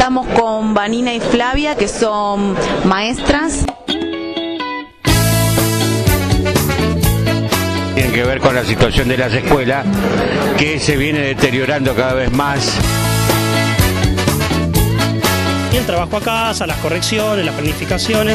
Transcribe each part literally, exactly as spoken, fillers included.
Estamos con Vanina y Flavia, que son maestras. Tienen que ver con la situación de las escuelas, que se viene deteriorando cada vez más. El trabajo a casa, las correcciones, las planificaciones.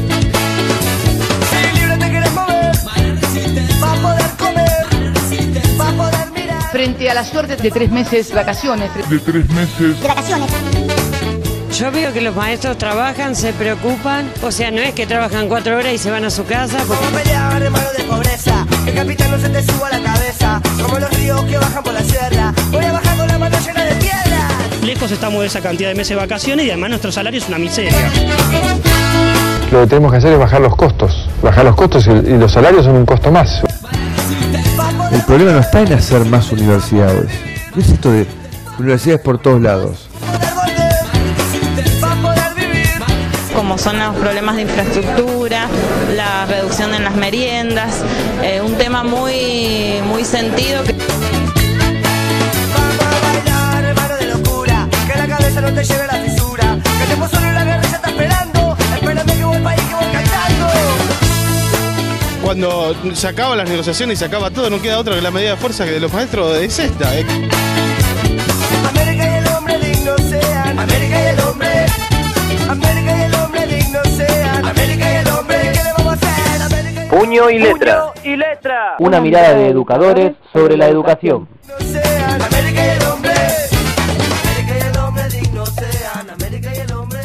Frente a la suerte de tres meses de vacaciones. De tres meses de vacaciones. Yo veo que los maestros trabajan, se preocupan, o sea, no es que trabajan cuatro horas y se van a su casa. Porque... Como pelear, hermano de pobreza, el capitán no se te suba a la cabeza, como los ríos que bajan por la sierra, voy a bajar con la mano llena de piedra. Lejos estamos de esa cantidad de meses de vacaciones y además nuestro salario es una miseria. Lo que tenemos que hacer es bajar los costos, bajar los costos y, y los salarios son un costo más. El problema no está en hacer más universidades. ¿Qué es esto de universidades por todos lados? Como son los problemas de infraestructura, la reducción en las meriendas, eh, un tema muy, muy sentido. Que... Vamos a bailar, hermano de locura, que la cabeza no te lleve a la fisura, que te solo en la guerra ya está esperando, espérame que voy al país que voy cantando. Cuando se acaban las negociaciones y se acaba todo, no queda otra que la medida de fuerza que de los maestros es esta. ¿eh? América y el hombre digno sean, América y el hombre, América y el hombre digno sean, América y el hombre, ¿qué le vamos a hacer? América y... Puño y letra. Puño y letra. Una mirada de educadores sobre la educación. Sean, América y el hombre, América y el hombre digno sean, América y el hombre.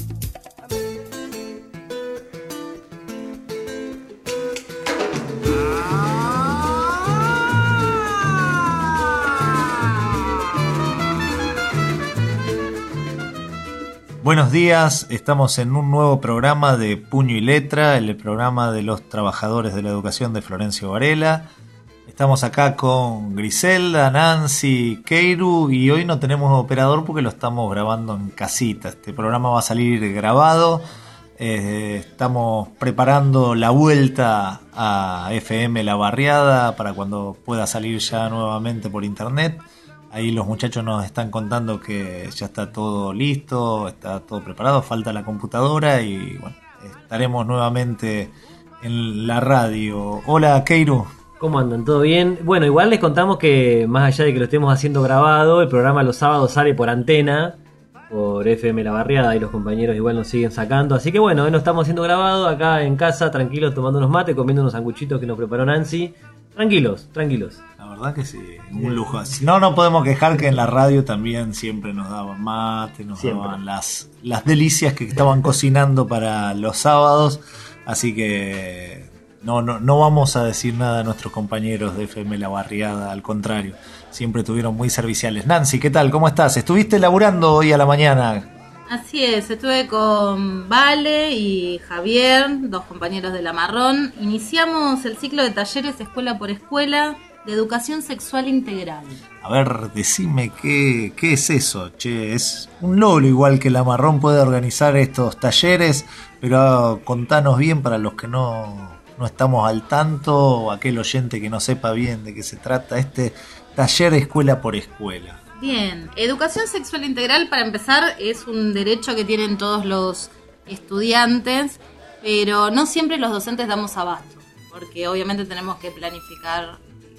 Buenos días, estamos en un nuevo programa de Puño y Letra, el programa de los trabajadores de la educación de Florencio Varela. Estamos acá con Griselda, Nancy, Keiru y hoy no tenemos operador porque lo estamos grabando en casita. Este programa va a salir grabado, eh, estamos preparando la vuelta a F M La Barriada para cuando pueda salir ya nuevamente por internet. Ahí los muchachos nos están contando que ya está todo listo, está todo preparado, falta la computadora y bueno, estaremos nuevamente en la radio. Hola, Keiru. ¿Cómo andan? ¿Todo bien? Bueno, igual les contamos que más allá de que lo estemos haciendo grabado, el programa los sábados sale por antena, por F M La Barriada y los compañeros igual nos siguen sacando. Así que bueno, hoy lo estamos haciendo grabado acá en casa, tranquilos, tomando unos mates, comiendo unos sanguchitos que nos preparó Nancy. Tranquilos, tranquilos. La verdad que sí, un lujo. No nos podemos quejar que en la radio también siempre nos daban mate, nos siempre. daban las, las delicias que estaban cocinando para los sábados. Así que no, no, no vamos a decir nada a nuestros compañeros de F M La Barriada, al contrario, siempre estuvieron muy serviciales. Nancy, ¿qué tal? ¿Cómo estás? ¿Estuviste laburando hoy a la mañana? Así es, estuve con Vale y Javier, dos compañeros de La Marrón. Iniciamos el ciclo de talleres escuela por escuela de educación sexual integral. A ver, decime qué, qué es eso, che, es un logro igual que La Marrón puede organizar estos talleres, pero contanos bien para los que no, no estamos al tanto, o aquel oyente que no sepa bien de qué se trata este taller escuela por escuela. Bien, educación sexual integral, para empezar, es un derecho que tienen todos los estudiantes, pero no siempre los docentes damos abasto, porque obviamente tenemos que planificar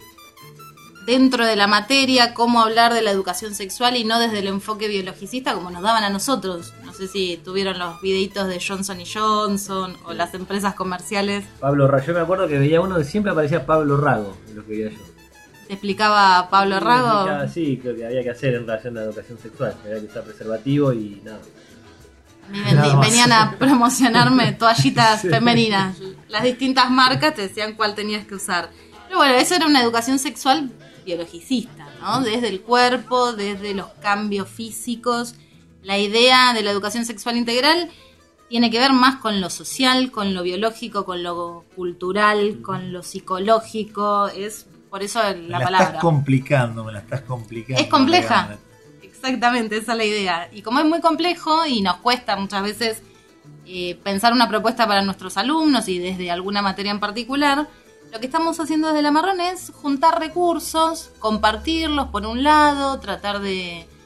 dentro de la materia cómo hablar de la educación sexual y no desde el enfoque biologicista como nos daban a nosotros. No sé si tuvieron los videitos de Johnson y Johnson o las empresas comerciales. Pablo Rago, yo me acuerdo que veía uno que siempre aparecía Pablo Rago, en lo que veía yo. ¿Te explicaba Pablo sí, Rago? Explicaba, sí, creo que había que hacer en relación a la educación sexual. Había que usar preservativo y nada. Venían, venían a promocionarme toallitas sí. femeninas. Las distintas marcas te decían cuál tenías que usar. Pero bueno, eso era una educación sexual biologicista, ¿no? Desde el cuerpo, desde los cambios físicos. La idea de la educación sexual integral tiene que ver más con lo social, con lo biológico, con lo cultural, con lo psicológico. Es por eso la, me la palabra. Me estás complicando, me la estás complicando. Es compleja. Exactamente, esa es la idea. Y como es muy complejo y nos cuesta muchas veces eh, pensar una propuesta para nuestros alumnos y desde alguna materia en particular, lo que estamos haciendo desde La Marrón es juntar recursos, compartirlos por un lado, tratar de,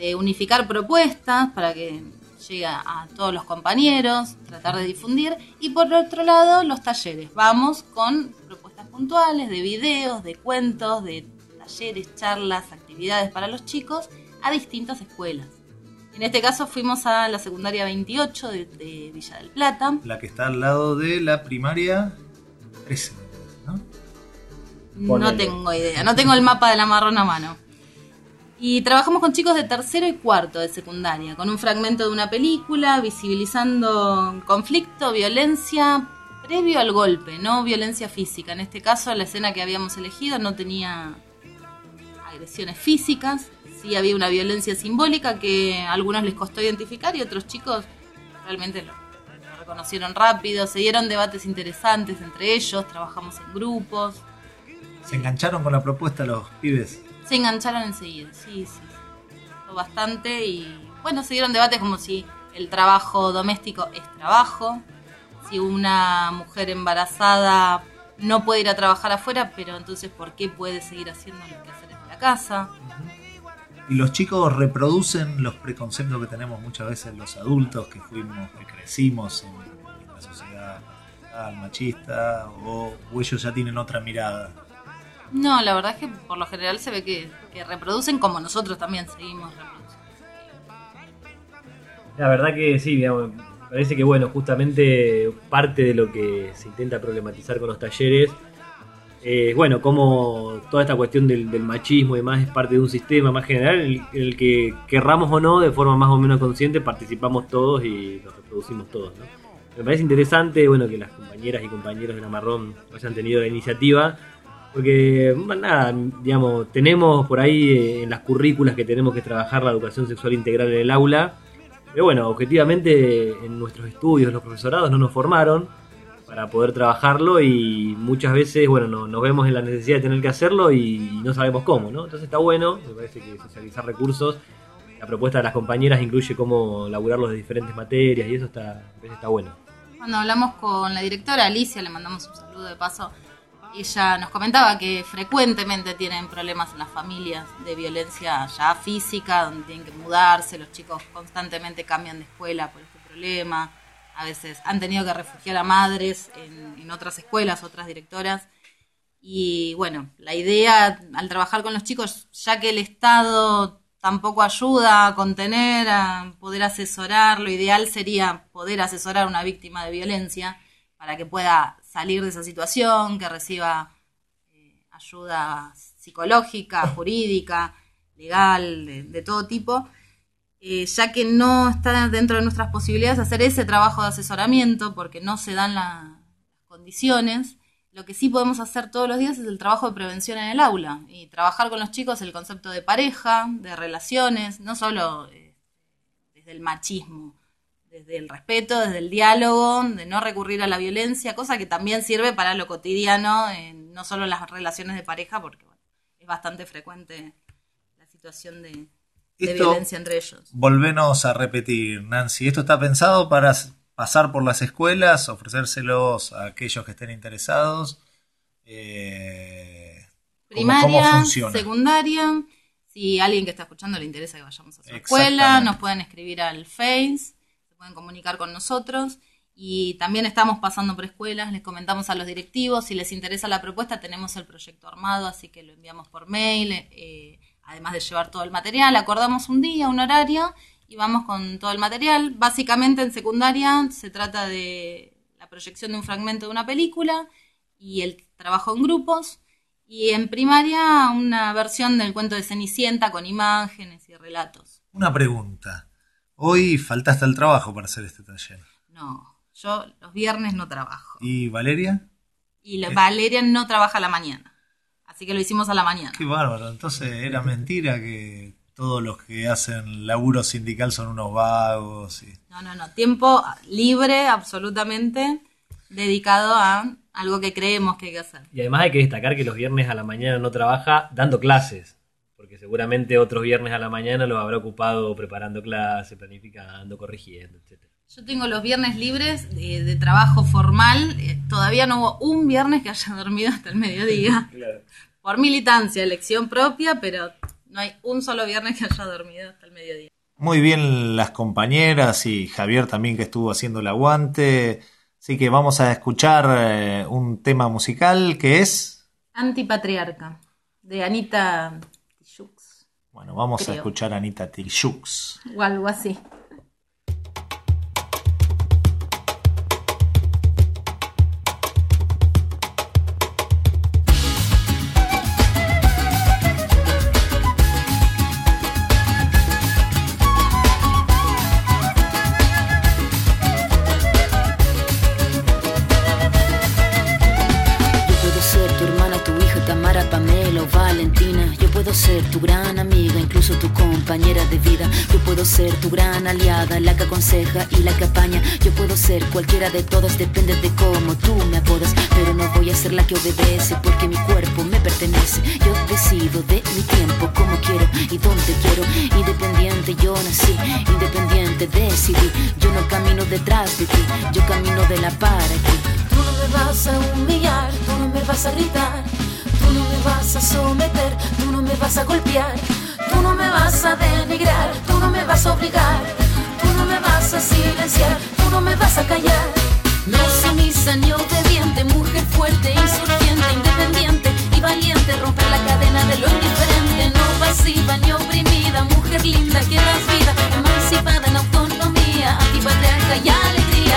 de unificar propuestas para que llegue a todos los compañeros, tratar de difundir. Y por otro lado, los talleres. Vamos con propuestas puntuales de videos, de cuentos, de talleres, charlas, actividades para los chicos a distintas escuelas. En este caso fuimos a la secundaria veintiocho de, de Villa del Plata. La que está al lado de la primaria trece, ¿no? No tengo idea, no tengo el mapa de la marrón a mano. Y trabajamos con chicos de tercero y cuarto de secundaria, con un fragmento de una película, visibilizando conflicto, violencia previo al golpe, no violencia física. En este caso, la escena que habíamos elegido no tenía agresiones físicas, sí había una violencia simbólica que a algunos les costó identificar y otros chicos realmente lo, lo reconocieron rápido, se dieron debates interesantes entre ellos, trabajamos en grupos. ¿Se engancharon con la propuesta los pibes? Se engancharon enseguida, sí, sí. Lo bastante y bueno, se dieron debates como si el trabajo doméstico es trabajo, si una mujer embarazada no puede ir a trabajar afuera, pero entonces ¿por qué puede seguir haciendo los quehaceres de la casa? Y los chicos reproducen los preconceptos que tenemos muchas veces los adultos que fuimos, que crecimos en, en la sociedad machista, o, o ellos ya tienen otra mirada. No, la verdad es que por lo general se ve que, que reproducen como nosotros también seguimos reproduciendo. La verdad que sí, digamos, parece que bueno, justamente parte de lo que se intenta problematizar con los talleres es, eh, bueno, como toda esta cuestión del, del machismo y demás es parte de un sistema más general en el, en el que querramos o no, de forma más o menos consciente, participamos todos y lo reproducimos todos, ¿no? Me parece interesante, bueno, que las compañeras y compañeros de la Marrón hayan tenido la iniciativa. Porque, nada, digamos, tenemos por ahí eh, en las currículas que tenemos que trabajar la educación sexual integral en el aula. Pero bueno, objetivamente en nuestros estudios los profesorados no nos formaron para poder trabajarlo y muchas veces, bueno, no, nos vemos en la necesidad de tener que hacerlo y no sabemos cómo, ¿no? Entonces está bueno, me parece que socializar recursos. La propuesta de las compañeras incluye cómo laburarlos de diferentes materias y eso está, está bueno. Cuando hablamos con la directora Alicia, le mandamos un saludo de paso. Ella nos comentaba que frecuentemente tienen problemas en las familias de violencia ya física, donde tienen que mudarse, los chicos constantemente cambian de escuela por este problema, a veces han tenido que refugiar a madres en, en otras escuelas, otras directoras, y bueno, la idea al trabajar con los chicos, ya que el Estado tampoco ayuda a contener, a poder asesorar, lo ideal sería poder asesorar a una víctima de violencia para que pueda salir de esa situación, que reciba eh, ayuda psicológica, jurídica, legal, de, de todo tipo, eh, ya que no está dentro de nuestras posibilidades hacer ese trabajo de asesoramiento porque no se dan la, las condiciones. Lo que sí podemos hacer todos los días es el trabajo de prevención en el aula y trabajar con los chicos el concepto de pareja, de relaciones, no solo eh, desde el machismo, desde el respeto, desde el diálogo, de no recurrir a la violencia, cosa que también sirve para lo cotidiano, eh, no solo en las relaciones de pareja, porque bueno, es bastante frecuente la situación de, de violencia entre ellos. Volvenos a repetir, Nancy, ¿esto está pensado para pasar por las escuelas, ofrecérselos a aquellos que estén interesados? Eh, Primaria, ¿cómo, cómo funciona? Secundaria, si a alguien que está escuchando le interesa que vayamos a su escuela, nos pueden escribir al Face, pueden comunicar con nosotros y también estamos pasando por escuelas, les comentamos a los directivos, si les interesa la propuesta tenemos el proyecto armado, así que lo enviamos por mail, eh, además de llevar todo el material, acordamos un día, un horario y vamos con todo el material. Básicamente en secundaria se trata de la proyección de un fragmento de una película y el trabajo en grupos, y en primaria una versión del cuento de Cenicienta con imágenes y relatos. Una pregunta. Hoy faltaste al trabajo para hacer este taller. No, yo los viernes no trabajo. ¿Y Valeria? Y la, Valeria no trabaja a la mañana, así que lo hicimos a la mañana. Qué bárbaro, entonces era mentira que todos los que hacen laburo sindical son unos vagos. Y... No, no, no, tiempo libre absolutamente dedicado a algo que creemos que hay que hacer. Y además hay que destacar que los viernes a la mañana no trabaja dando clases. Porque seguramente otros viernes a la mañana los habrá ocupado preparando clases, planificando, corrigiendo, etcétera. Yo tengo los viernes libres de, de trabajo formal. Eh, todavía no hubo un viernes que haya dormido hasta el mediodía. Claro. Por militancia, elección propia, pero no hay un solo viernes que haya dormido hasta el mediodía. Muy bien las compañeras y Javier también que estuvo haciendo el aguante. Así que vamos a escuchar eh, un tema musical que es... Antipatriarca, de Anita Tijoux. Bueno, vamos Creo. a escuchar a Anita Tijoux. O algo así. Ser tu gran amiga, incluso tu compañera de vida. Yo puedo ser tu gran aliada, la que aconseja y la que apaña. Yo puedo ser cualquiera de todas, depende de cómo tú me apodas. Pero no voy a ser la que obedece, porque mi cuerpo me pertenece. Yo decido de mi tiempo, como quiero y donde quiero. Independiente yo nací, independiente decidí. Yo no camino detrás de ti, yo camino de la para ti. Tú no me vas a humillar, tú no me vas a gritar. Tú no me vas a someter, tú no me vas a golpear. Tú no me vas a denigrar, tú no me vas a obligar. Tú no me vas a silenciar, tú no me vas a callar. No sumisa ni obediente, mujer fuerte, insurgente, independiente y valiente. Romper la cadena de lo indiferente. No pasiva ni oprimida, mujer linda que das vida. Emancipada en autonomía, antipatriarca y alegría.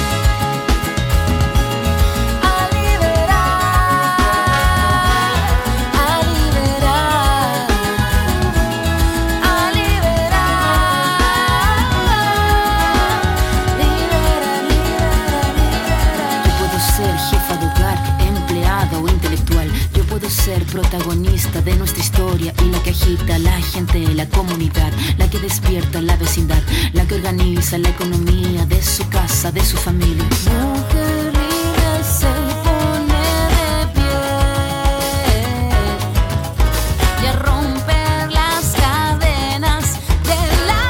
Ser protagonista de nuestra historia y la que agita a la gente, la comunidad, la que despierta la vecindad, la que organiza la economía de su casa, de su familia. Mujer libre se pone de pie y a romper las cadenas de la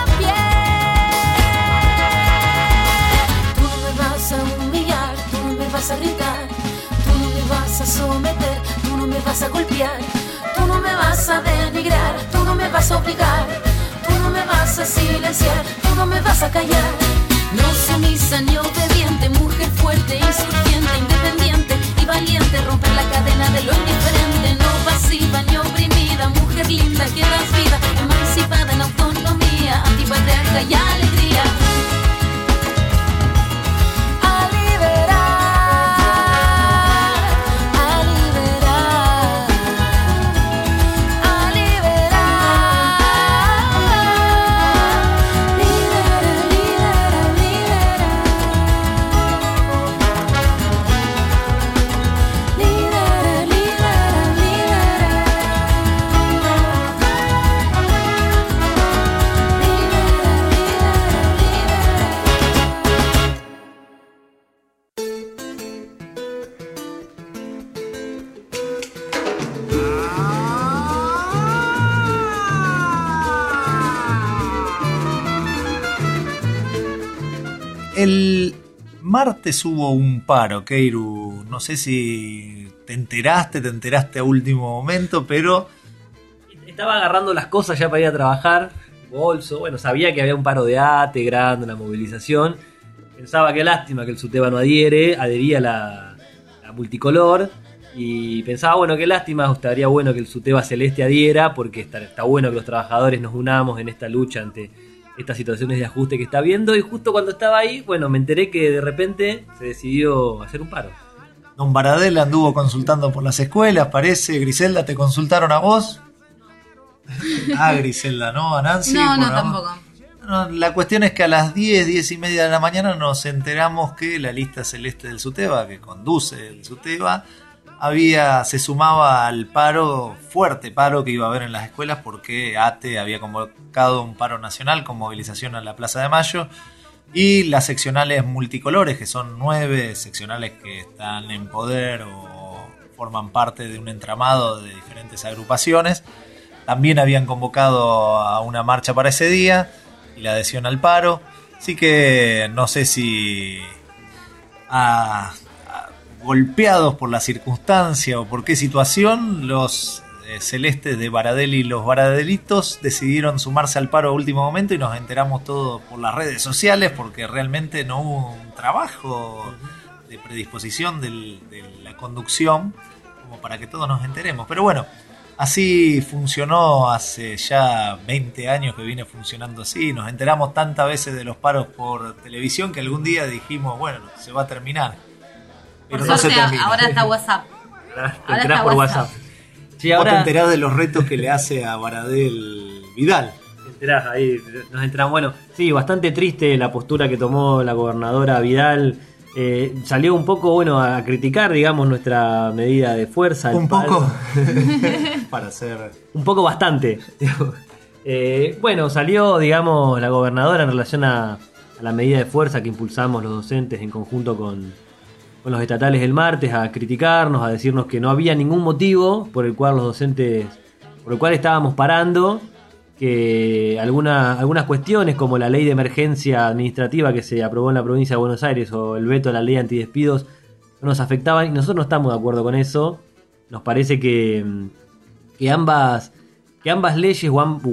piel. Tú no me vas a humillar, tú no me vas a gritar, tú no me vas a someter, tú no me vas a golpear, tú no me vas a denigrar, tú no me vas a obligar, tú no me vas a silenciar, tú no me vas a callar. No sumisa ni obediente, mujer fuerte, insurgente, independiente y valiente. Romper la cadena de lo indiferente. No pasiva ni oprimida, mujer linda que das vida. Emancipada en autonomía, antipatriarca y alegría. El martes hubo un paro, Keiru. No sé si te enteraste, te enteraste a último momento, pero... Estaba agarrando las cosas ya para ir a trabajar, bolso, bueno, sabía que había un paro de A T E grande, una movilización. Pensaba que lástima que el SUTEBA no adhiere, adhería la, la multicolor. Y pensaba, bueno, qué lástima, estaría bueno que el SUTEBA celeste adhiera, porque está, está bueno que los trabajadores nos unamos en esta lucha ante estas situaciones de ajuste que está viendo. Y justo cuando estaba ahí, bueno, me enteré que de repente se decidió hacer un paro. Don Baradel anduvo consultando por las escuelas, parece. Griselda, ¿te consultaron a vos? Ah, Griselda, ¿no? ¿A Nancy? No, no, bueno, tampoco. No, la cuestión es que a las diez, diez y media de la mañana nos enteramos que la lista celeste del SUTEBA, que conduce el SUTEBA, había, se sumaba al paro, fuerte paro que iba a haber en las escuelas, porque A T E había convocado un paro nacional con movilización a la Plaza de Mayo, y las seccionales multicolores, que son nueve seccionales que están en poder o forman parte de un entramado de diferentes agrupaciones, también habían convocado a una marcha para ese día y la adhesión al paro. Así que no sé si a, a, golpeados por la circunstancia o por qué situación, los eh, celestes de Baradel y los Baradelitos decidieron sumarse al paro a último momento y nos enteramos todos por las redes sociales porque realmente no hubo un trabajo de predisposición del, de la conducción como para que todos nos enteremos. Pero bueno, así funcionó hace ya veinte años que viene funcionando así. Nos enteramos tantas veces de los paros por televisión que algún día dijimos, bueno, se va a terminar. Pero por no suerte, se termina. ahora está WhatsApp. Ahora te enterás por WhatsApp. Sí, ahora ahora te enterás de los retos que le hace a Baradel Vidal. Te enterás, ahí nos enteramos. Bueno, sí, bastante triste la postura que tomó la gobernadora Vidal. Eh, salió un poco, bueno, a criticar, digamos, nuestra medida de fuerza. Un poco. Para hacer... Un poco bastante. eh, bueno, salió, digamos, la gobernadora en relación a, a la medida de fuerza que impulsamos los docentes en conjunto con, con los estatales el martes, a criticarnos, a decirnos que no había ningún motivo por el cual los docentes, por el cual estábamos parando, que alguna, algunas cuestiones como la ley de emergencia administrativa que se aprobó en la provincia de Buenos Aires o el veto a la ley antidespidos no nos afectaban y nosotros no estamos de acuerdo con eso. Nos parece que, que ambas que ambas leyes,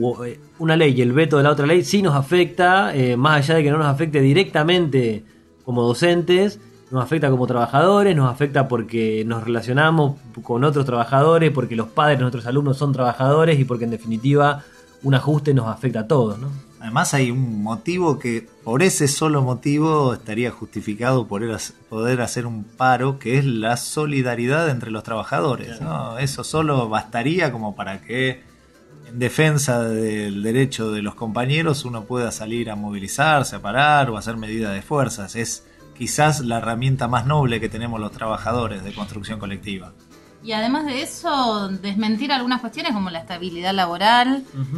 una ley y el veto de la otra ley, sí nos afecta, eh, más allá de que no nos afecte directamente como docentes, nos afecta como trabajadores, nos afecta porque nos relacionamos con otros trabajadores, porque los padres de nuestros alumnos son trabajadores y porque en definitiva un ajuste nos afecta a todos, ¿no? Además hay un motivo que por ese solo motivo estaría justificado poder, poder hacer un paro, que es la solidaridad entre los trabajadores, ¿no? Eso solo bastaría como para que en defensa del derecho de los compañeros uno pueda salir a movilizarse, a parar o a hacer medidas de fuerzas. Es quizás la herramienta más noble que tenemos los trabajadores de construcción colectiva. Y además de eso, desmentir algunas cuestiones como la estabilidad laboral. Uh-huh.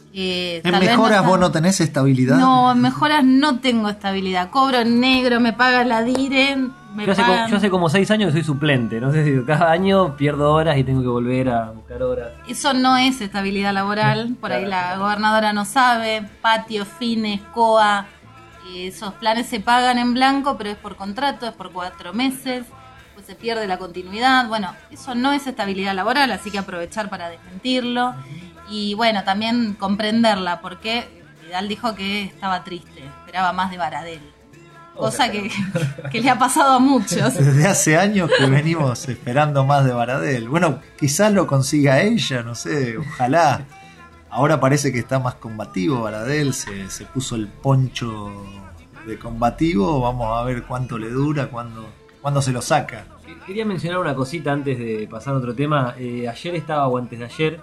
eh, ¿En mejoras no vos no tenés estabilidad? No, en mejoras no tengo estabilidad. Cobro en negro, me paga la DIRE. Me yo, hace pagan... como, yo hace como seis años que soy suplente. No sé si cada año pierdo horas y tengo que volver a buscar horas. Eso no es estabilidad laboral. Por ahí la gobernadora no sabe. Patio, fines, C O A. Esos planes se pagan en blanco, pero es por contrato, es por cuatro meses. Se pierde la continuidad. Bueno, eso no es estabilidad laboral, así que aprovechar para desmentirlo. Y bueno, también comprenderla, porque Vidal dijo que estaba triste, esperaba más de Baradel. Cosa okay. que, que le ha pasado a muchos. Desde hace años que venimos esperando más de Baradel. Bueno, quizás lo consiga ella, no sé, ojalá. Ahora parece que está más combativo Baradel, se, se puso el poncho de combativo. Vamos a ver cuánto le dura, cuándo, cuándo se lo saca. Quería mencionar una cosita antes de pasar a otro tema. Eh, ayer estaba, o antes de ayer,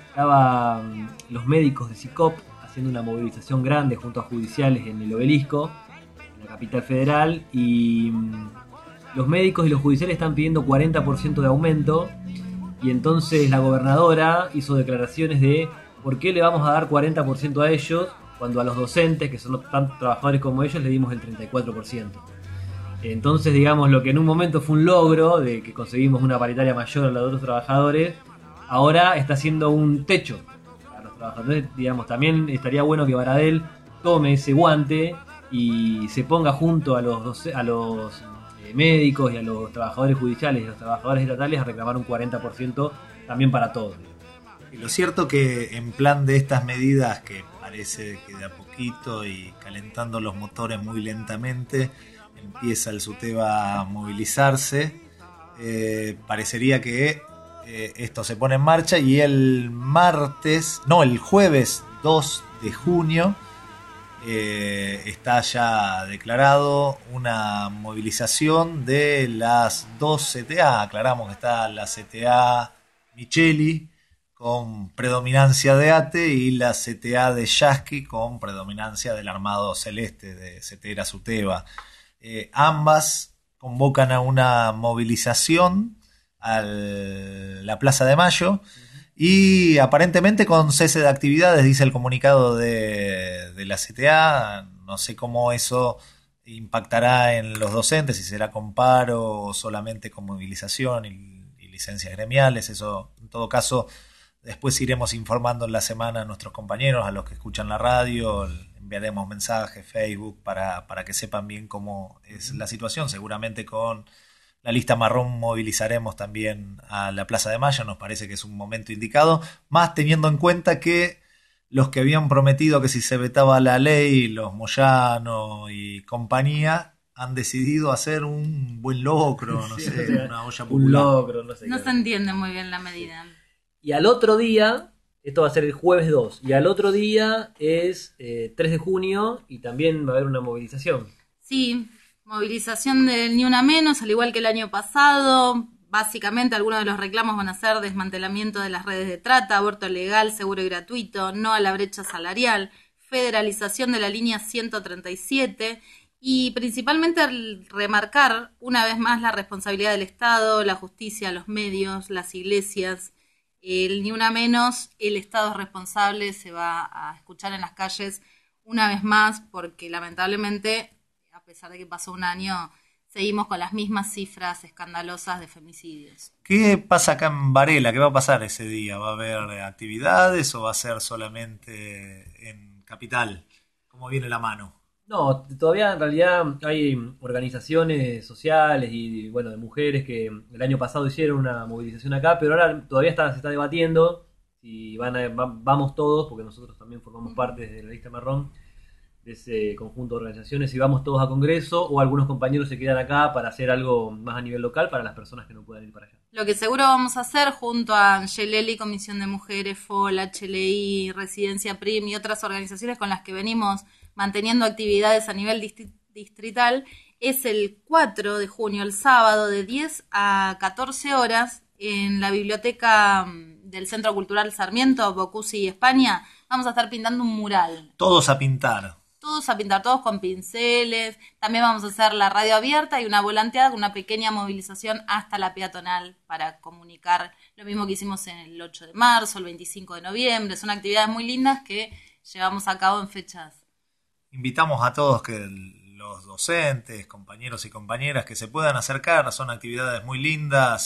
estaban los médicos de SICOP haciendo una movilización grande junto a judiciales en el Obelisco, en la capital federal, y mmm, los médicos y los judiciales están pidiendo cuarenta por ciento de aumento, y entonces la gobernadora hizo declaraciones de por qué le vamos a dar cuarenta por ciento a ellos cuando a los docentes, que son tantos trabajadores como ellos, le dimos el treinta y cuatro por ciento. Entonces, digamos, lo que en un momento fue un logro de que conseguimos una paritaria mayor a la de otros trabajadores, ahora está siendo un techo para los trabajadores. Digamos, también estaría bueno que Baradel tome ese guante y se ponga junto a los, a los eh, médicos y a los trabajadores judiciales y a los trabajadores estatales a reclamar un cuarenta por ciento también para todos. Y lo cierto que en plan de estas medidas que parece que de a poquito y calentando los motores muy lentamente empieza el SUTEBA a movilizarse, eh, parecería que eh, esto se pone en marcha y el martes, no, el jueves dos de junio eh, está ya declarado una movilización de las dos C T A. Aclaramos que está la C T A Micheli con predominancia de ATE y la C T A de Yasky con predominancia del Armado Celeste de CETERA SUTEBA. Eh, ambas convocan a una movilización a la Plaza de Mayo y aparentemente con cese de actividades, dice el comunicado de, de la C T A. No sé cómo eso impactará en los docentes, si será con paro o solamente con movilización y, y licencias gremiales. Eso, en todo caso, después iremos informando en la semana a nuestros compañeros, a los que escuchan la radio. Enviaremos mensajes, Facebook, para, para que sepan bien cómo es la situación, seguramente con la lista marrón movilizaremos también a la Plaza de Mayo, nos parece que es un momento indicado, más teniendo en cuenta que los que habían prometido que si se vetaba la ley, los Moyano y compañía, han decidido hacer un buen locro, no Sí, sé, o sea, una olla un popular. locro, no sé No qué. se entiende muy bien la medida. Y al otro día, esto va a ser el jueves dos, y al otro día es eh, tres de junio y también va a haber una movilización. Sí, movilización del Ni Una Menos, al igual que el año pasado. Básicamente algunos de los reclamos van a ser desmantelamiento de las redes de trata, aborto legal, seguro y gratuito, no a la brecha salarial, federalización de la línea ciento treinta y siete y principalmente el remarcar una vez más la responsabilidad del Estado, la justicia, los medios, las iglesias. El Ni Una Menos, el Estado es responsable, se va a escuchar en las calles una vez más porque lamentablemente, a pesar de que pasó un año, seguimos con las mismas cifras escandalosas de femicidios. ¿Qué pasa acá en Varela? ¿Qué va a pasar ese día? ¿Va a haber actividades o va a ser solamente en Capital? ¿Cómo viene la mano? No, todavía en realidad hay organizaciones sociales y bueno de mujeres que el año pasado hicieron una movilización acá, pero ahora todavía está, se está debatiendo si van a, va- vamos todos, porque nosotros también formamos parte de la lista marrón, de ese conjunto de organizaciones, si vamos todos a Congreso o algunos compañeros se quedan acá para hacer algo más a nivel local para las personas que no puedan ir para allá. Lo que seguro vamos a hacer junto a Angelelli, Comisión de Mujeres, F O L, H L I, Residencia P R I M y otras organizaciones con las que venimos manteniendo actividades a nivel distri- distrital, es el cuatro de junio, el sábado, de diez a catorce horas, en la biblioteca mm, del Centro Cultural Sarmiento, Bocusi, España. Vamos a estar pintando un mural. Todos a pintar. Todos a pintar, todos con pinceles. También vamos a hacer la radio abierta y una volanteada con una pequeña movilización hasta la peatonal para comunicar lo mismo que hicimos en el ocho de marzo, el veinticinco de noviembre. Son actividades muy lindas que llevamos a cabo en fechas. Invitamos a todos que los docentes, compañeros y compañeras que se puedan acercar, son actividades muy lindas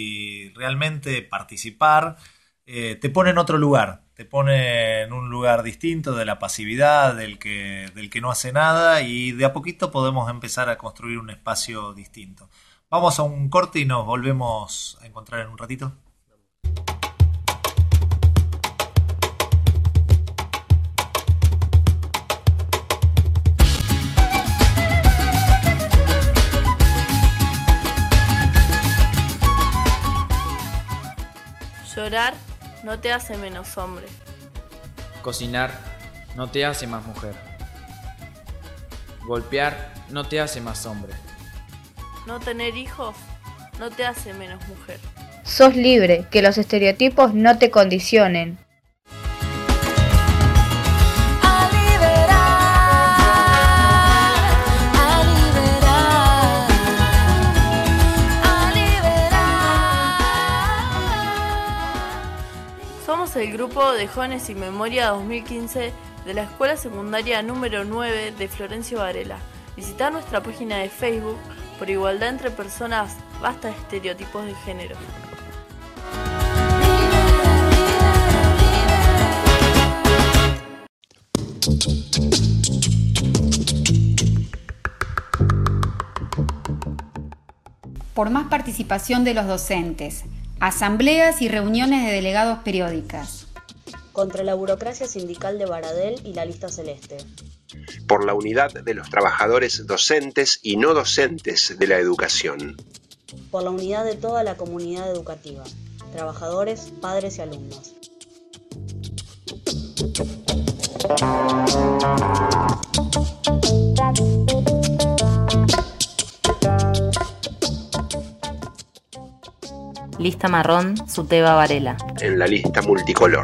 y realmente participar eh, te pone en otro lugar, te pone en un lugar distinto de la pasividad, del que, del que no hace nada y de a poquito podemos empezar a construir un espacio distinto. Vamos a un corte y nos volvemos a encontrar en un ratito. Llorar no te hace menos hombre. Cocinar no te hace más mujer. Golpear no te hace más hombre. No tener hijos no te hace menos mujer. Sos libre, que los estereotipos no te condicionen. Somos el grupo de Jóvenes Sin Memoria dos mil quince de la Escuela Secundaria número nueve de Florencio Varela. Visita nuestra página de Facebook por Igualdad entre Personas, basta de estereotipos de género. Por más participación de los docentes, asambleas y reuniones de delegados periódicas. Contra la burocracia sindical de Baradel y la lista celeste. Por la unidad de los trabajadores docentes y no docentes de la educación. Por la unidad de toda la comunidad educativa, trabajadores, padres y alumnos. Lista marrón, Suteba Varela. En la lista multicolor.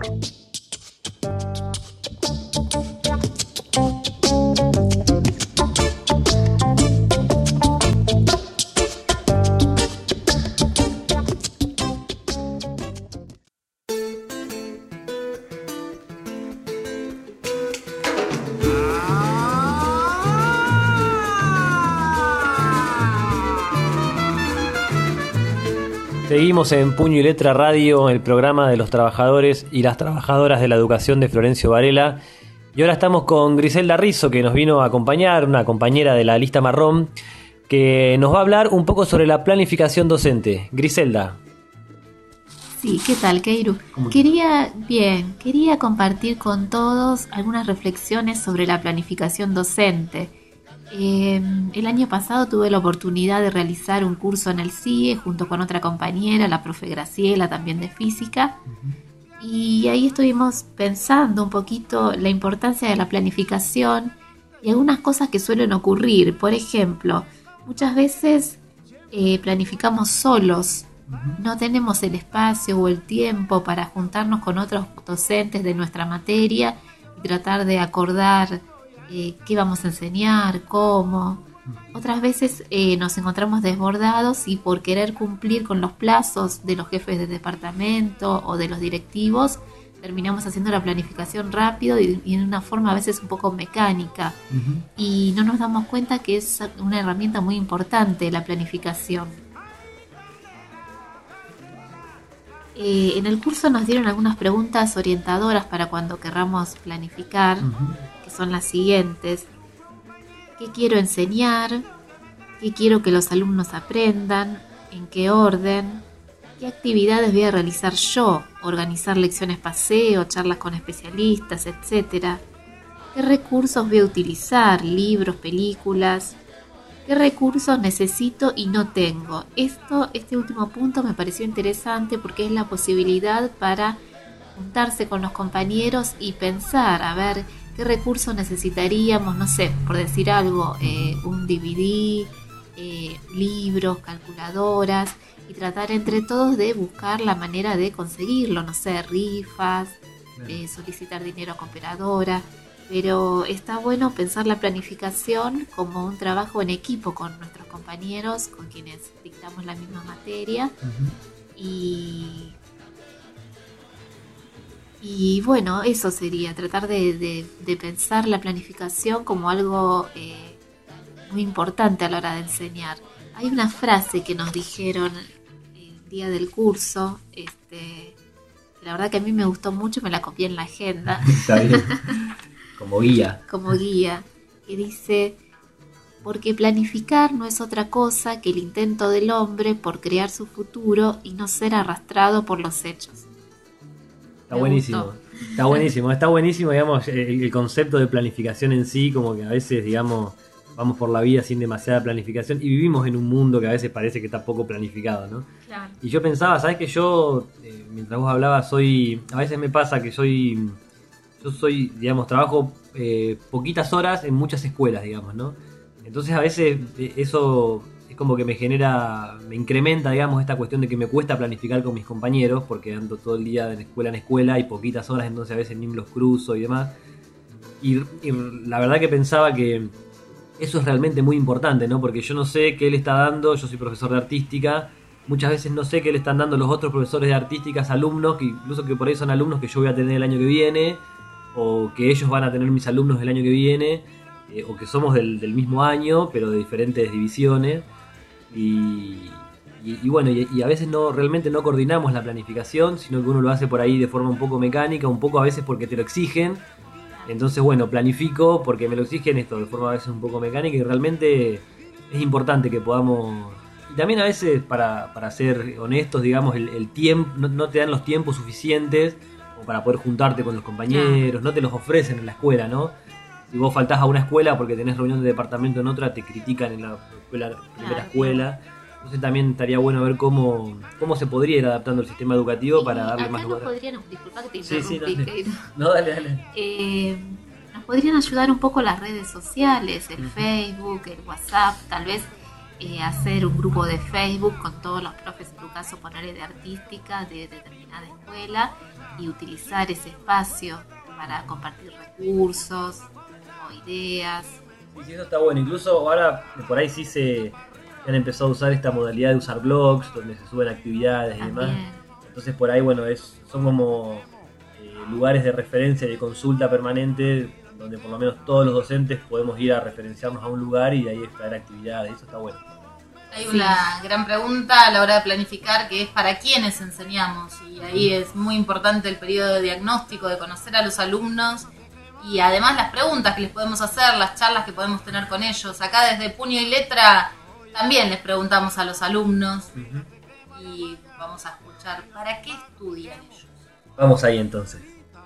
Seguimos en Puño y Letra Radio, el programa de los trabajadores y las trabajadoras de la educación de Florencio Varela. Y ahora estamos con Griselda Rizzo, que nos vino a acompañar, una compañera de la lista marrón, que nos va a hablar un poco sobre la planificación docente. Griselda. Sí, ¿qué tal, Keiru? Quería, bien, quería compartir con todos algunas reflexiones sobre la planificación docente. Eh, el año pasado tuve la oportunidad de realizar un curso en el C I E junto con otra compañera, la profe Graciela, también de física. Uh-huh. Y ahí estuvimos pensando un poquito la importancia de la planificación y algunas cosas que suelen ocurrir. Por ejemplo, muchas veces eh, planificamos solos. No tenemos el espacio o el tiempo para juntarnos con otros docentes de nuestra materia y tratar de acordar eh, qué vamos a enseñar, cómo. Otras veces eh, nos encontramos desbordados y por querer cumplir con los plazos de los jefes de departamento o de los directivos, terminamos haciendo la planificación rápido y, y de una forma a veces un poco mecánica. Uh-huh. Y no nos damos cuenta que es una herramienta muy importante la planificación. Eh, en el curso nos dieron algunas preguntas orientadoras para cuando querramos planificar, uh-huh. que son las siguientes. ¿Qué quiero enseñar? ¿Qué quiero que los alumnos aprendan? ¿En qué orden? ¿Qué actividades voy a realizar yo? Organizar lecciones paseo, charlas con especialistas, etcétera. ¿Qué recursos voy a utilizar? Libros, películas. ¿Qué recursos necesito y no tengo? Esto, este último punto me pareció interesante porque es la posibilidad para juntarse con los compañeros y pensar, a ver, qué recursos necesitaríamos, no sé, por decir algo, eh, un D V D, eh, libros, calculadoras, y tratar entre todos de buscar la manera de conseguirlo, no sé, rifas, eh, solicitar dinero a cooperadoras. Pero está bueno pensar la planificación como un trabajo en equipo con nuestros compañeros, con quienes dictamos la misma materia. Uh-huh. Y, y bueno, eso sería, tratar de, de, de pensar la planificación como algo eh, muy importante a la hora de enseñar. Hay una frase que nos dijeron el día del curso, este, la verdad que a mí me gustó mucho, me la copié en la agenda. Está bien. Como guía. Como guía, que dice, porque planificar no es otra cosa que el intento del hombre por crear su futuro y no ser arrastrado por los hechos. Está Me buenísimo, gustó. está buenísimo, está buenísimo, digamos, el, el concepto de planificación en sí, como que a veces, digamos, vamos por la vida sin demasiada planificación y vivimos en un mundo que a veces parece que está poco planificado, ¿no? Claro. Y yo pensaba, ¿sabes que yo, eh, mientras vos hablabas, soy, a veces me pasa que soy... Yo soy, digamos, trabajo eh, poquitas horas en muchas escuelas, digamos, ¿no? Entonces a veces eh, eso es como que me genera, me incrementa, digamos, esta cuestión de que me cuesta planificar con mis compañeros, porque ando todo el día de escuela en escuela y poquitas horas, entonces a veces ni me los cruzo y demás. Y, y la verdad que pensaba que eso es realmente muy importante, ¿no? Porque yo no sé qué le está dando, yo soy profesor de artística, muchas veces no sé qué le están dando los otros profesores de artísticas a alumnos, que incluso que por ahí son alumnos que yo voy a tener el año que viene, o que ellos van a tener mis alumnos el año que viene, eh, o que somos del, del mismo año, pero de diferentes divisiones. Y, y, y bueno, y, y a veces no realmente no coordinamos la planificación, sino que uno lo hace por ahí de forma un poco mecánica, un poco a veces porque te lo exigen. Entonces, bueno, planifico porque me lo exigen esto, de forma a veces un poco mecánica, y realmente es importante que podamos... Y también a veces, para, para ser honestos, digamos, el, el tiempo, no, no te dan los tiempos suficientes para poder juntarte con los compañeros, no te los ofrecen en la escuela, ¿no? Si vos faltás a una escuela porque tenés reunión de departamento en otra, te critican en la escuela, primera claro, escuela. Entonces también estaría bueno ver cómo, cómo se podría ir adaptando el sistema educativo sí, para darle más lugar. Nos podrían, disculpa que te interrumpí, sí, sí, dale. No, dale, dale. Eh, nos podrían ayudar un poco las redes sociales, el uh-huh. Facebook, el WhatsApp, tal vez eh, hacer un grupo de Facebook con todos los profes, en tu caso ponerle de artística, de determinada escuela, y utilizar ese espacio para compartir recursos o ideas. Sí, sí, eso está bueno. Incluso ahora por ahí sí se han empezado a usar esta modalidad de usar blogs, donde se suben actividades También. y demás. Entonces por ahí, bueno, es, son como eh, lugares de referencia, de consulta permanente, donde por lo menos todos los docentes podemos ir a referenciarnos a un lugar y de ahí extraer actividades. Eso está bueno. Hay una gran pregunta a la hora de planificar, que es ¿para quiénes enseñamos? Y ahí es muy importante el periodo de diagnóstico, de conocer a los alumnos y además las preguntas que les podemos hacer, las charlas que podemos tener con ellos. Acá desde Puño y Letra También les preguntamos a los alumnos y vamos a escuchar para qué estudian ellos. Vamos ahí entonces.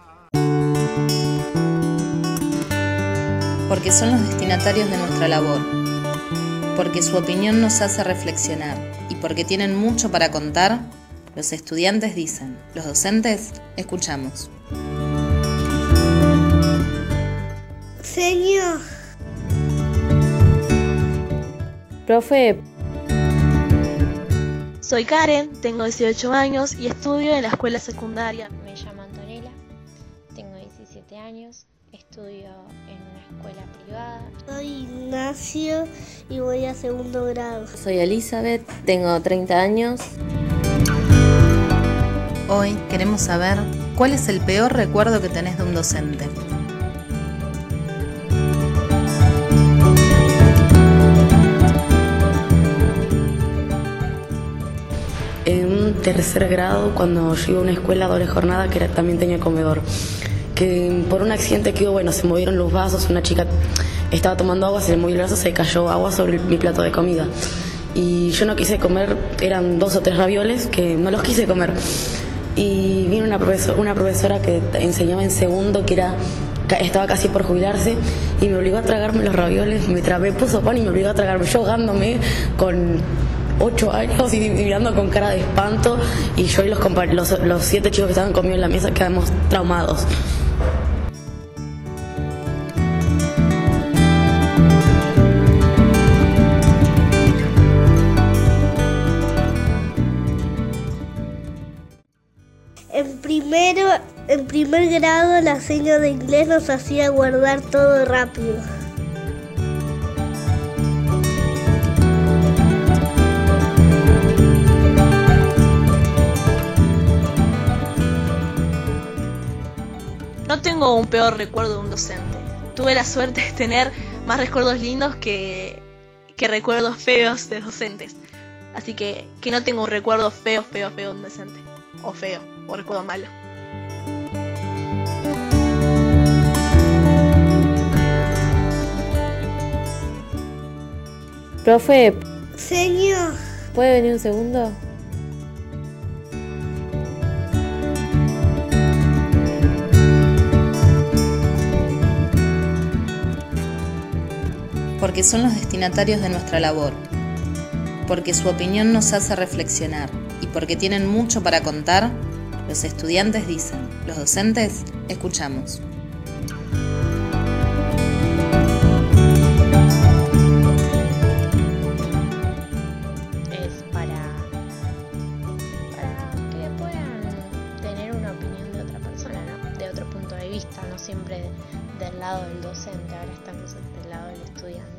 Porque son los destinatarios de nuestra labor, porque su opinión nos hace reflexionar y porque tienen mucho para contar, los estudiantes dicen, los docentes escuchamos. Señor. Profe. Soy Karen, tengo dieciocho años y estudio en la escuela secundaria. Me llamo Antonella, tengo diecisiete años, estudio en una escuela privada. Soy Ignacio y voy a segundo grado. Soy Elizabeth, tengo treinta años. Hoy queremos saber cuál es el peor recuerdo que tenés de un docente. En tercer grado, cuando yo iba a una escuela doble jornada que era, también tenía comedor, que por un accidente que hubo, bueno, se movieron los vasos, una chica estaba tomando agua, se le movió el vaso, se cayó agua sobre mi plato de comida y yo no quise comer, eran dos o tres ravioles que no los quise comer y vino una profesora, una profesora que enseñaba en segundo, que era estaba casi por jubilarse y me obligó a tragarme los ravioles, me trabé, puso pan y me obligó a tragarme, yo ahogándome con ocho años y mirando con cara de espanto, y yo y los, los, los siete chicos que estaban conmigo en la mesa quedamos traumados. En primero, en primer grado la señora de inglés nos hacía guardar todo rápido. No tengo un peor recuerdo de un docente. Tuve la suerte de tener más recuerdos lindos que, que recuerdos feos de docentes. Así que, que no tengo un recuerdo feo, feo, feo de un docente. O feo, o recuerdo malo. Profe. Señor. ¿Puede venir un segundo? Porque son los destinatarios de nuestra labor, porque su opinión nos hace reflexionar y porque tienen mucho para contar, los estudiantes dicen, los docentes escuchamos. Es para, para que puedan tener una opinión de otra persona, ¿no? De otro punto de vista, no siempre del lado del docente, ahora estamos del lado del estudiante.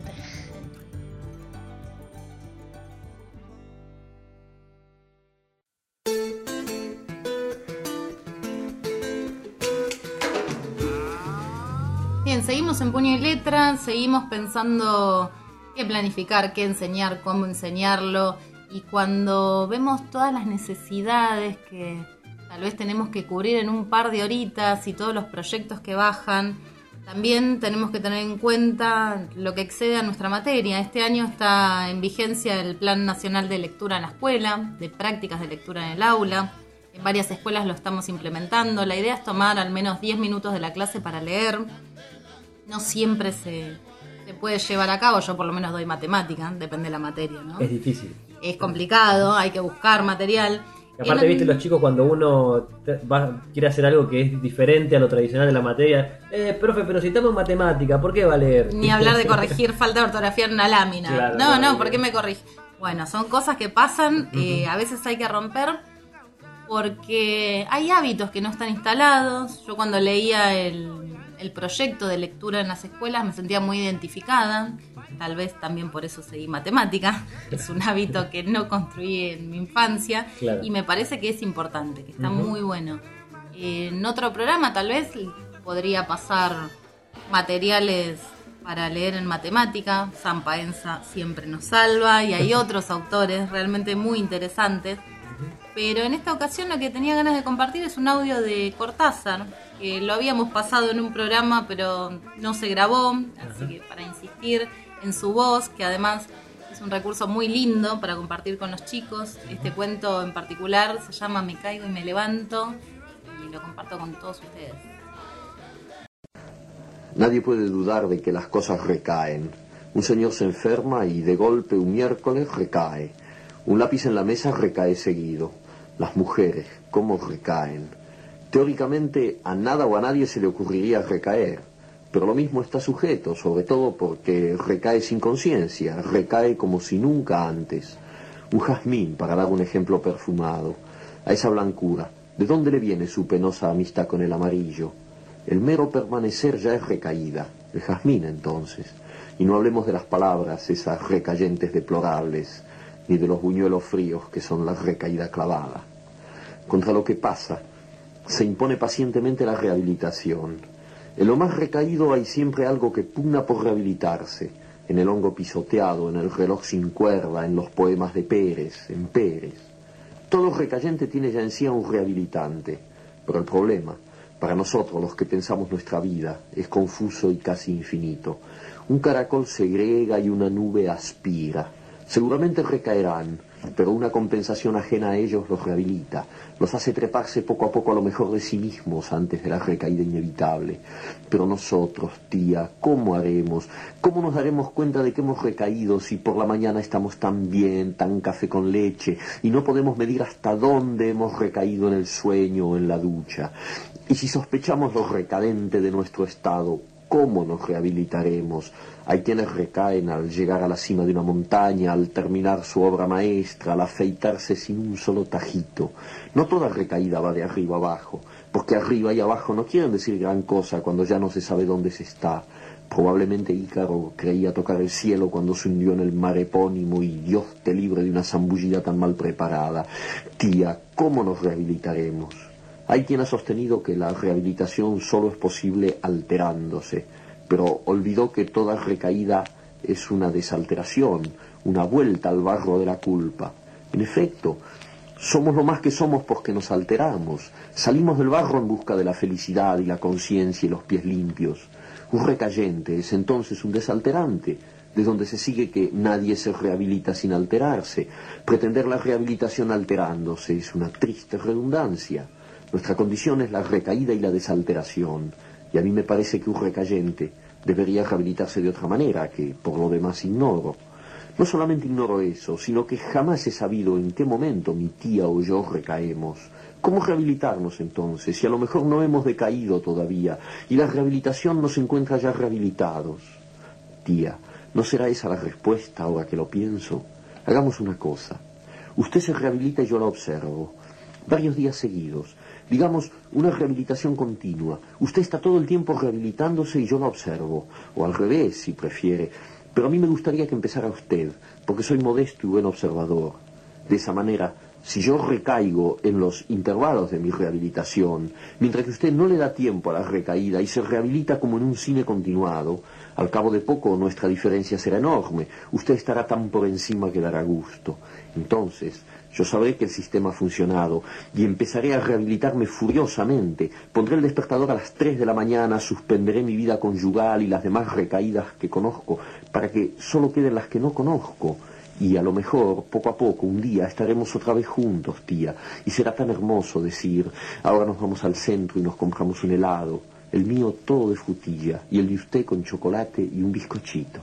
Bien, seguimos en Puño y Letra, seguimos pensando qué planificar, qué enseñar, cómo enseñarlo, y cuando vemos todas las necesidades que tal vez tenemos que cubrir en un par de horitas y todos los proyectos que bajan, también tenemos que tener en cuenta lo que excede a nuestra materia. Este año está en vigencia el Plan Nacional de Lectura en la Escuela, de prácticas de lectura en el aula. En varias escuelas lo estamos implementando. La idea es tomar al menos diez minutos de la clase para leer. No siempre se, se puede llevar a cabo. Yo por lo menos doy matemática, depende de la materia, ¿no? Es difícil. Es complicado, hay que buscar material. Y aparte, en... viste, los chicos cuando uno va, quiere hacer algo que es diferente a lo tradicional de la materia, eh, profe, pero si estamos en matemática, ¿por qué va a leer? Ni hablar de corregir falta de ortografía en una lámina. Claro, no, no, no, ¿por qué me corrige? Bueno, son cosas que pasan, uh-huh. eh, a veces hay que romper porque hay hábitos que no están instalados. Yo cuando leía el, el proyecto de lectura en las escuelas me sentía muy identificada. Tal vez también por eso seguí matemática. Es un hábito que no construí en mi infancia, claro. Y me parece que es importante, que está uh-huh. muy bueno. Eh, en otro programa tal vez podría pasar materiales para leer en matemática. Sam Paenza siempre nos salva y hay otros autores realmente muy interesantes. Pero en esta ocasión lo que tenía ganas de compartir es un audio de Cortázar, que lo habíamos pasado en un programa pero no se grabó, así que para insistir en su voz, que además Es un recurso muy lindo para compartir con los chicos. Este cuento en particular se llama Me caigo y me levanto y lo comparto con todos ustedes. Nadie puede dudar de que las cosas recaen. Un señor se enferma y de golpe un miércoles recae. Un lápiz en la mesa recae seguido. Las mujeres, ¿cómo recaen? Teóricamente a nada o a nadie se le ocurriría recaer, pero lo mismo está sujeto, sobre todo porque recae sin conciencia, recae como si nunca antes. Un jazmín, para dar un ejemplo perfumado, a esa blancura, ¿de dónde le viene su penosa amistad con el amarillo? El mero permanecer ya es recaída, el jazmín entonces. Y no hablemos de las palabras, esas recayentes deplorables, ni de los buñuelos fríos que son la recaída clavada. Contra lo que pasa, se impone pacientemente la rehabilitación. En lo más recaído hay siempre algo que pugna por rehabilitarse, en el hongo pisoteado, en el reloj sin cuerda, en los poemas de Pérez, en Pérez. Todo recayente tiene ya en sí a un rehabilitante, pero el problema, para nosotros los que pensamos nuestra vida, es confuso y casi infinito. Un caracol segrega y una nube aspira. Seguramente recaerán, pero una compensación ajena a ellos los rehabilita, los hace treparse poco a poco a lo mejor de sí mismos antes de la recaída inevitable. Pero nosotros, tía, ¿cómo haremos? ¿Cómo nos daremos cuenta de que hemos recaído si por la mañana estamos tan bien, tan café con leche, y no podemos medir hasta dónde hemos recaído en el sueño o en la ducha? Y si sospechamos lo recadente de nuestro estado, ¿cómo nos rehabilitaremos? Hay quienes recaen al llegar a la cima de una montaña, al terminar su obra maestra, al afeitarse sin un solo tajito. No toda recaída va de arriba abajo, porque arriba y abajo no quieren decir gran cosa cuando ya no se sabe dónde se está. Probablemente Ícaro creía tocar el cielo cuando se hundió en el mar epónimo y Dios te libre de una zambullida tan mal preparada. Tía, ¿cómo nos rehabilitaremos? Hay quien ha sostenido que la rehabilitación solo es posible alterándose, pero olvidó que toda recaída es una desalteración, una vuelta al barro de la culpa. En efecto, somos lo más que somos porque nos alteramos, salimos del barro en busca de la felicidad y la conciencia y los pies limpios. Un recayente es entonces un desalterante, de donde se sigue que nadie se rehabilita sin alterarse. Pretender la rehabilitación alterándose es una triste redundancia. Nuestra condición es la recaída y la desalteración, y a mí me parece que un recayente debería rehabilitarse de otra manera, que por lo demás ignoro. No solamente ignoro eso, sino que jamás he sabido en qué momento mi tía o yo recaemos. ¿Cómo rehabilitarnos entonces, si a lo mejor no hemos decaído todavía, y la rehabilitación nos encuentra ya rehabilitados? Tía, ¿no será esa la respuesta ahora que lo pienso? Hagamos una cosa. Usted se rehabilita y yo la observo. Varios días seguidos. Digamos, una rehabilitación continua. Usted está todo el tiempo rehabilitándose y yo la observo. O al revés, si prefiere. Pero a mí me gustaría que empezara usted, porque soy modesto y buen observador. De esa manera, si yo recaigo en los intervalos de mi rehabilitación, mientras que usted no le da tiempo a la recaída y se rehabilita como en un cine continuado, al cabo de poco nuestra diferencia será enorme. Usted estará tan por encima que dará gusto. Entonces, yo sabré que el sistema ha funcionado y empezaré a rehabilitarme furiosamente. Pondré el despertador a las tres de la mañana, suspenderé mi vida conyugal y las demás recaídas que conozco, para que solo queden las que no conozco. Y a lo mejor, poco a poco, un día estaremos otra vez juntos, tía, y será tan hermoso decir, ahora nos vamos al centro y nos compramos un helado, el mío todo de frutilla, y el de usted con chocolate y un bizcochito.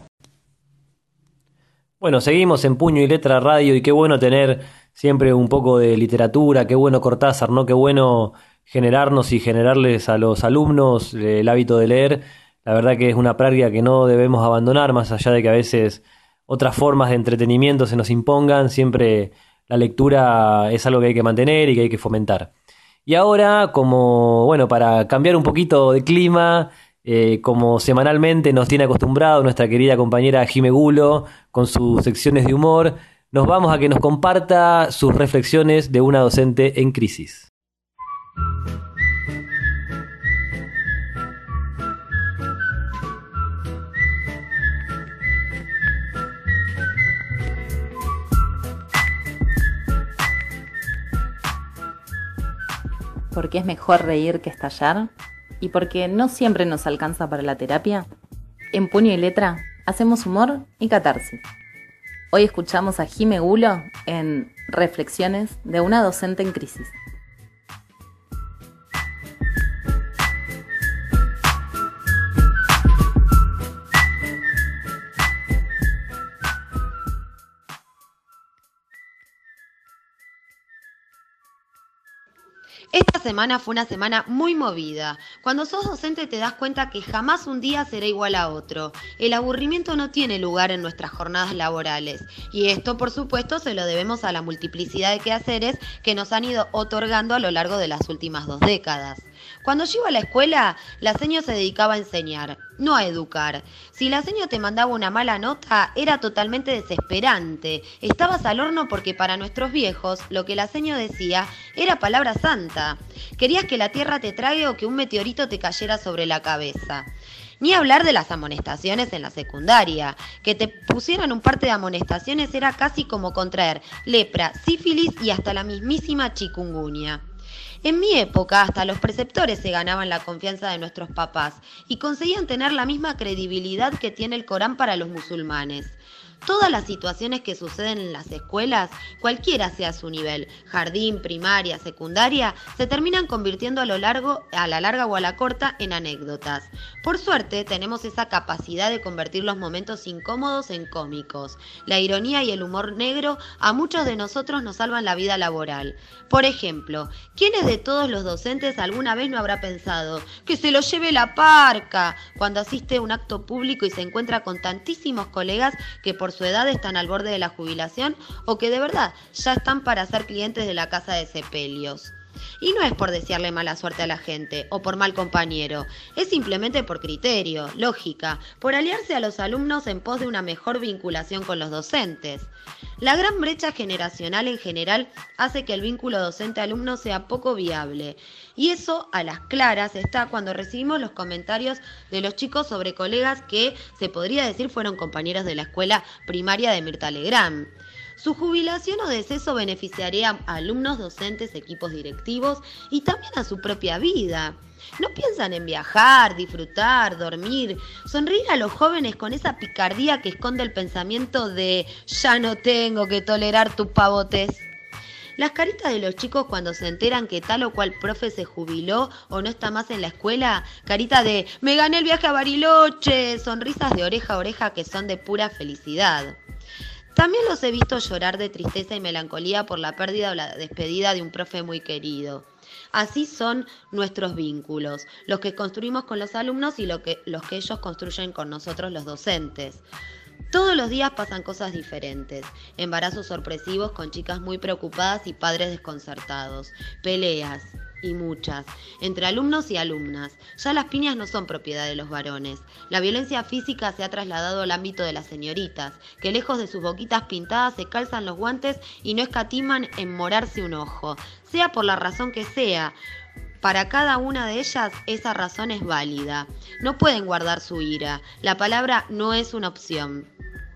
Bueno, seguimos en Puño y Letra Radio y qué bueno tener siempre un poco de literatura, qué bueno Cortázar, ¿no? Qué bueno generarnos y generarles a los alumnos el hábito de leer. La verdad que es una práctica que no debemos abandonar, más allá de que a veces otras formas de entretenimiento se nos impongan, siempre la lectura es algo que hay que mantener y que hay que fomentar. Y ahora, como, bueno, para cambiar un poquito de clima, eh, como semanalmente nos tiene acostumbrado nuestra querida compañera Jime Gulo, con sus secciones de humor, nos vamos a que nos comparta sus reflexiones de una docente en crisis. Porque es mejor reír que estallar y porque no siempre nos alcanza para la terapia, en Puño y Letra hacemos humor y catarsis. Hoy escuchamos a Jime Gulo en Reflexiones de una docente en crisis. Esta semana fue una semana muy movida. Cuando sos docente te das cuenta que jamás un día será igual a otro. El aburrimiento no tiene lugar en nuestras jornadas laborales. Y esto, por supuesto, se lo debemos a la multiplicidad de quehaceres que nos han ido otorgando a lo largo de las últimas dos décadas. Cuando yo iba a la escuela, la seño se dedicaba a enseñar, no a educar. Si la seño te mandaba una mala nota, era totalmente desesperante. Estabas al horno porque para nuestros viejos, lo que la seño decía era palabra santa. Querías que la tierra te trague o que un meteorito te cayera sobre la cabeza. Ni hablar de las amonestaciones en la secundaria. Que te pusieran un parte de amonestaciones era casi como contraer lepra, sífilis y hasta la mismísima chikungunya. En mi época, hasta los preceptores se ganaban la confianza de nuestros papás y conseguían tener la misma credibilidad que tiene el Corán para los musulmanes. Todas las situaciones que suceden en las escuelas, cualquiera sea su nivel, jardín, primaria, secundaria, se terminan convirtiendo a lo largo, a la larga o a la corta en anécdotas. Por suerte, tenemos esa capacidad de convertir los momentos incómodos en cómicos. La ironía y el humor negro a muchos de nosotros nos salvan la vida laboral. Por ejemplo, ¿quiénes de todos los docentes alguna vez no habrá pensado que se lo lleve la parca cuando asiste a un acto público y se encuentra con tantísimos colegas que por su edad están al borde de la jubilación o que de verdad ya están para ser clientes de la casa de sepelios? Y no es por desearle mala suerte a la gente o por mal compañero, es simplemente por criterio, lógica, por aliarse a los alumnos en pos de una mejor vinculación con los docentes. La gran brecha generacional en general hace que el vínculo docente-alumno sea poco viable. Y eso a las claras está cuando recibimos los comentarios de los chicos sobre colegas que se podría decir fueron compañeros de la escuela primaria de Mirta Legrand. Su jubilación o deceso beneficiaría a alumnos, docentes, equipos directivos y también a su propia vida. No piensan en viajar, disfrutar, dormir, sonreír a los jóvenes con esa picardía que esconde el pensamiento de ya no tengo que tolerar tus pavotes. Las caritas de los chicos cuando se enteran que tal o cual profe se jubiló o no está más en la escuela, carita de me gané el viaje a Bariloche, sonrisas de oreja a oreja que son de pura felicidad. También los he visto llorar de tristeza y melancolía por la pérdida o la despedida de un profe muy querido. Así son nuestros vínculos, los que construimos con los alumnos y lo que, los que ellos construyen con nosotros los docentes. Todos los días pasan cosas diferentes, embarazos sorpresivos con chicas muy preocupadas y padres desconcertados, peleas y muchas, entre alumnos y alumnas. Ya las piñas no son propiedad de los varones. La violencia física se ha trasladado al ámbito de las señoritas, que lejos de sus boquitas pintadas se calzan los guantes y no escatiman en morarse un ojo, sea por la razón que sea. Para cada una de ellas esa razón es válida. No pueden guardar su ira. La palabra no es una opción.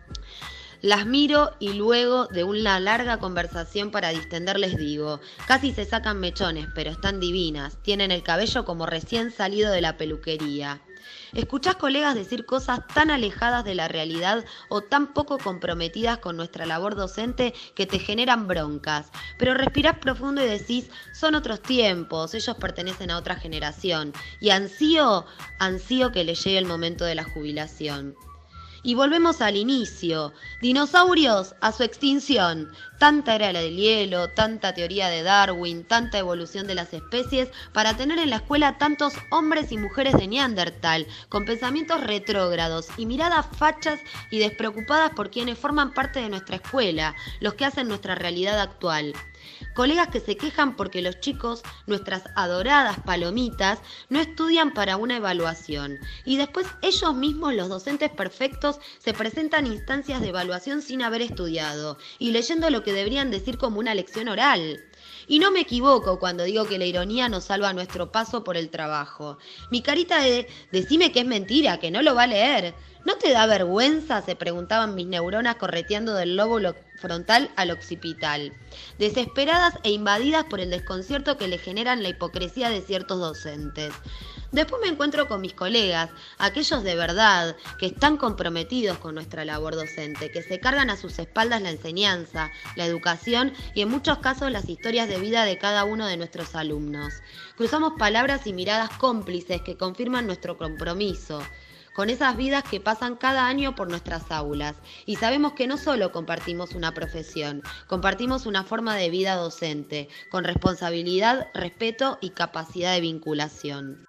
Las miro y luego de una larga conversación para distender les digo, casi se sacan mechones, pero están divinas, tienen el cabello como recién salido de la peluquería. Escuchás colegas decir cosas tan alejadas de la realidad o tan poco comprometidas con nuestra labor docente que te generan broncas, pero respirás profundo y decís, son otros tiempos, ellos pertenecen a otra generación y ansío, ansío que les llegue el momento de la jubilación. Y volvemos al inicio, dinosaurios a su extinción. Tanta era la del hielo, tanta teoría de Darwin, tanta evolución de las especies para tener en la escuela tantos hombres y mujeres de Neandertal, con pensamientos retrógrados y miradas fachas y despreocupadas por quienes forman parte de nuestra escuela, los que hacen nuestra realidad actual. Colegas que se quejan porque los chicos, nuestras adoradas palomitas, no estudian para una evaluación. Y después ellos mismos, los docentes perfectos, se presentan instancias de evaluación sin haber estudiado y leyendo lo que deberían decir como una lección oral. Y no me equivoco cuando digo que la ironía nos salva nuestro paso por el trabajo. Mi carita de decime que es mentira, que no lo va a leer. ¿No te da vergüenza?, se preguntaban mis neuronas correteando del lóbulo frontal al occipital, desesperadas e invadidas por el desconcierto que le generan la hipocresía de ciertos docentes. Después me encuentro con mis colegas, aquellos de verdad, que están comprometidos con nuestra labor docente, que se cargan a sus espaldas la enseñanza, la educación y en muchos casos las historias de vida de cada uno de nuestros alumnos. Cruzamos palabras y miradas cómplices que confirman nuestro compromiso con esas vidas que pasan cada año por nuestras aulas. Y sabemos que no solo compartimos una profesión, compartimos una forma de vida docente, con responsabilidad, respeto y capacidad de vinculación.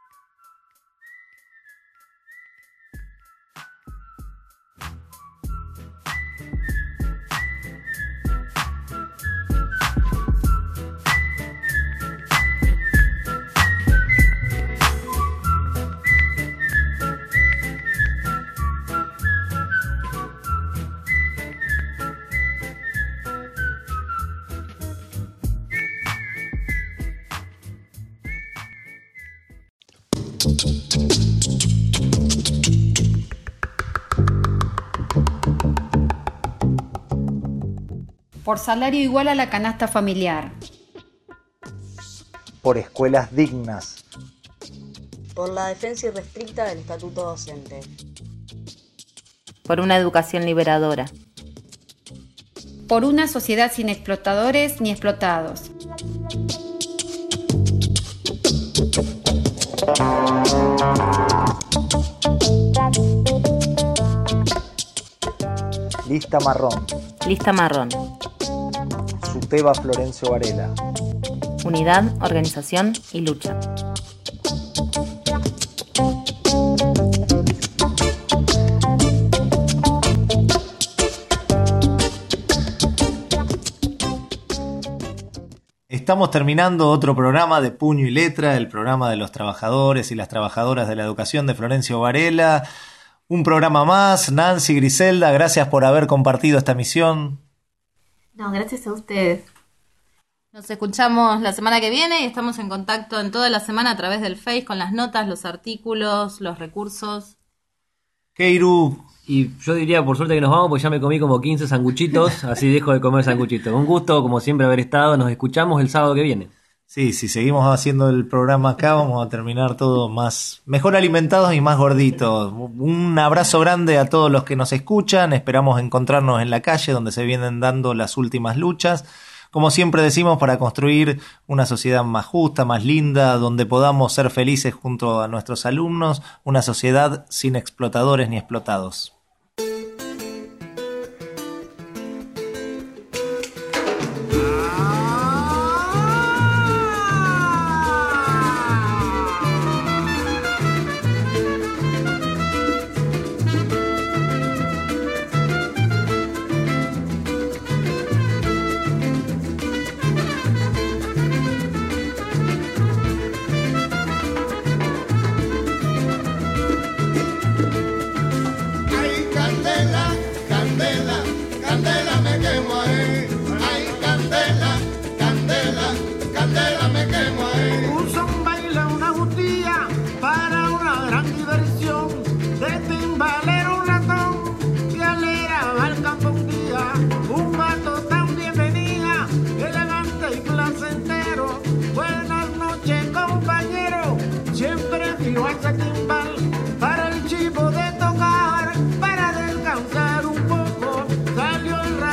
Por salario igual a la canasta familiar. Por escuelas dignas. Por la defensa irrestricta del estatuto docente. Por una educación liberadora. Por una sociedad sin explotadores ni explotados. Lista marrón. Lista marrón. Suteba Florencio Varela. Unidad, organización y lucha. Estamos terminando otro programa de Puño y Letra, el programa de los trabajadores y las trabajadoras de la educación de Florencio Varela. Un programa más. Nancy, Griselda, gracias por haber compartido esta misión. No, gracias a ustedes. Nos escuchamos la semana que viene y estamos en contacto en toda la semana a través del Face con las notas, los artículos, los recursos. Keiru. Y yo diría, por suerte que nos vamos, porque ya me comí como quince sanguchitos, así dejo de comer sanguchitos. Un gusto, como siempre, haber estado. Nos escuchamos el sábado que viene. Sí, si seguimos haciendo el programa acá, vamos a terminar todo más, mejor alimentados y más gorditos. Un abrazo grande a todos los que nos escuchan. Esperamos encontrarnos en la calle, donde se vienen dando las últimas luchas. Como siempre decimos, para construir una sociedad más justa, más linda, donde podamos ser felices junto a nuestros alumnos, una sociedad sin explotadores ni explotados. Para el chivo de tocar, para descansar un poco, salió el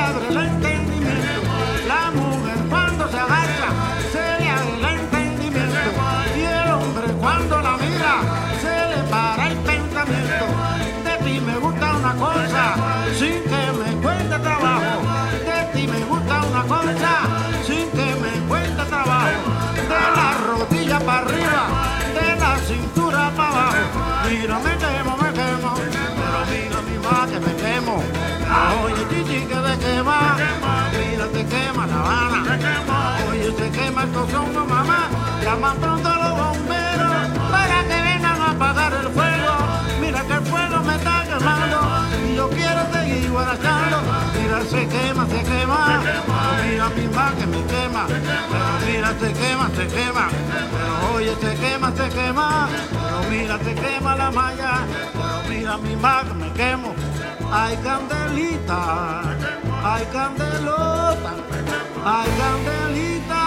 abre el entendimiento. La mujer cuando se agacha, se le abre el entendimiento. Y el hombre cuando la mira, se le para el pensamiento. De ti me gusta una cosa, sin que me cueste trabajo. De ti me gusta una cosa, sin que me cueste trabajo. De la rodilla para arriba, de la cintura para abajo. Mira, me quemo, me quemo, pero mira mi ma que me quemo. Oye, chichi, que te quema, mira, te quema La Habana. Oye, se quema el cozongo, mamá. Llaman pronto a los bomberos para que vengan a apagar el fuego. Mira que el fuego me está quemando y yo quiero seguir guarachando. Mira, se quema, se quema, pero mira mi ma que me quema. Pero mira, se quema, se quema, pero oye, se quema, se quema. Pero mira, se quema la malla, pero mira mi ma que me quemo. Ay, candelita, ay, candelota, ay, candelita.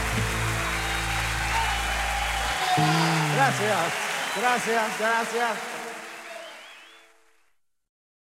Gracias, gracias, gracias.